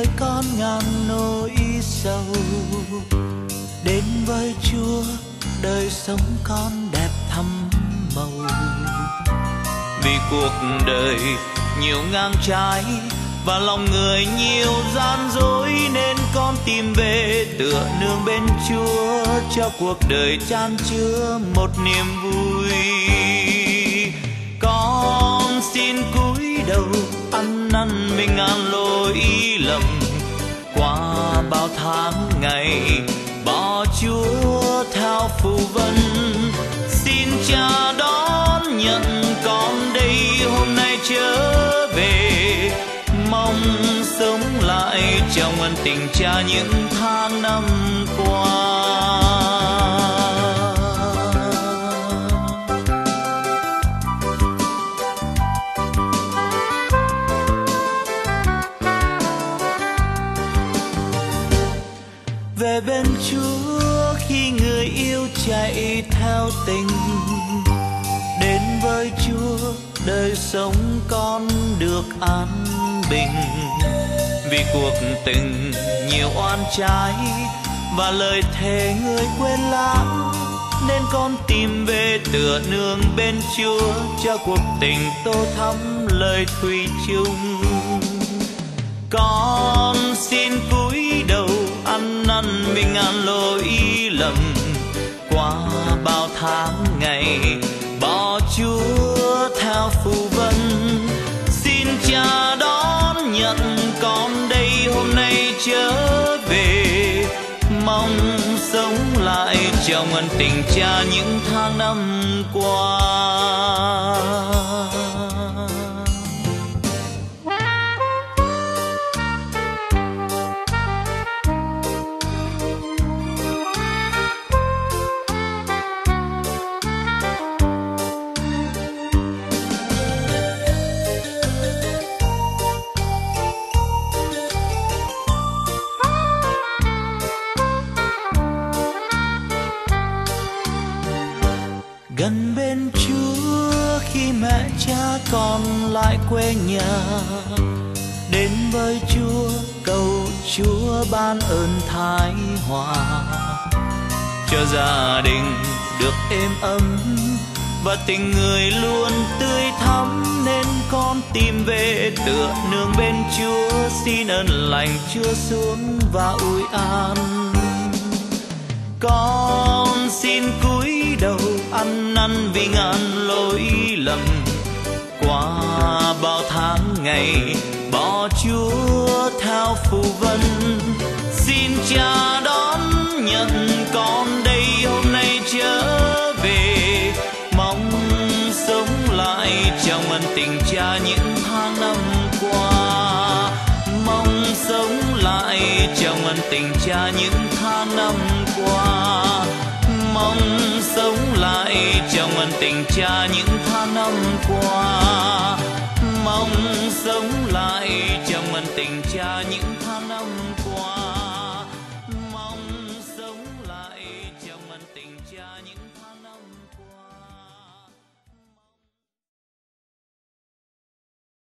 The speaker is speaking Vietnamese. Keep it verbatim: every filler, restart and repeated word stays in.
đời con ngàn nỗi sầu. Đến với Chúa đời sống con đẹp thắm màu. Vì cuộc đời nhiều ngang trái và lòng người nhiều gian dối, nên con tìm về tựa nương bên Chúa, cho cuộc đời chan chứa một niềm vui. Con xin cúi đầu ăn năn mình ngàn lỗi lầm, qua bao tháng ngày bỏ Chúa theo phù vân. Xin Cha đón nhận con đây hôm nay trở về, mong sống lại trong ân tình Cha những tháng năm qua. Về bên Chúa khi người yêu chạy theo tình, đến với Chúa đời sống con được an bình. Vì cuộc tình nhiều oan trái và lời thề người quên lãng, nên con tìm về tựa nương bên Chúa, cho cuộc tình tô thắm lời thủy chung. Con xin cúi đầu ăn năn mình ngàn lỗi lầm, qua bao tháng ngày bỏ Chúa theo phù vân. Xin Cha đón nhận con đây hôm nay trở về, mong sống lại trong ân tình Cha những tháng năm qua. Gần bên Chúa khi mẹ cha con lại quê nhà, đến với Chúa cầu Chúa ban ơn thái hòa, cho gia đình được êm ấm và tình người luôn tươi thắm. Nên con tìm về tựa nương bên Chúa, xin ơn lành Chúa xuống và ủi an. Con xin cúi đầu ăn năn vì ngàn lỗi lầm, qua bao tháng ngày bỏ Chúa theo phù vân. Xin Cha đón nhận con đây hôm nay trở về, mong sống lại trong ân tình Cha những tháng năm qua. Mong sống lại trong ân tình Cha những tháng năm qua. Mong sống lại trong ân tình Cha những tháng năm qua. Mong sống lại trong ân tình Cha những tháng năm qua.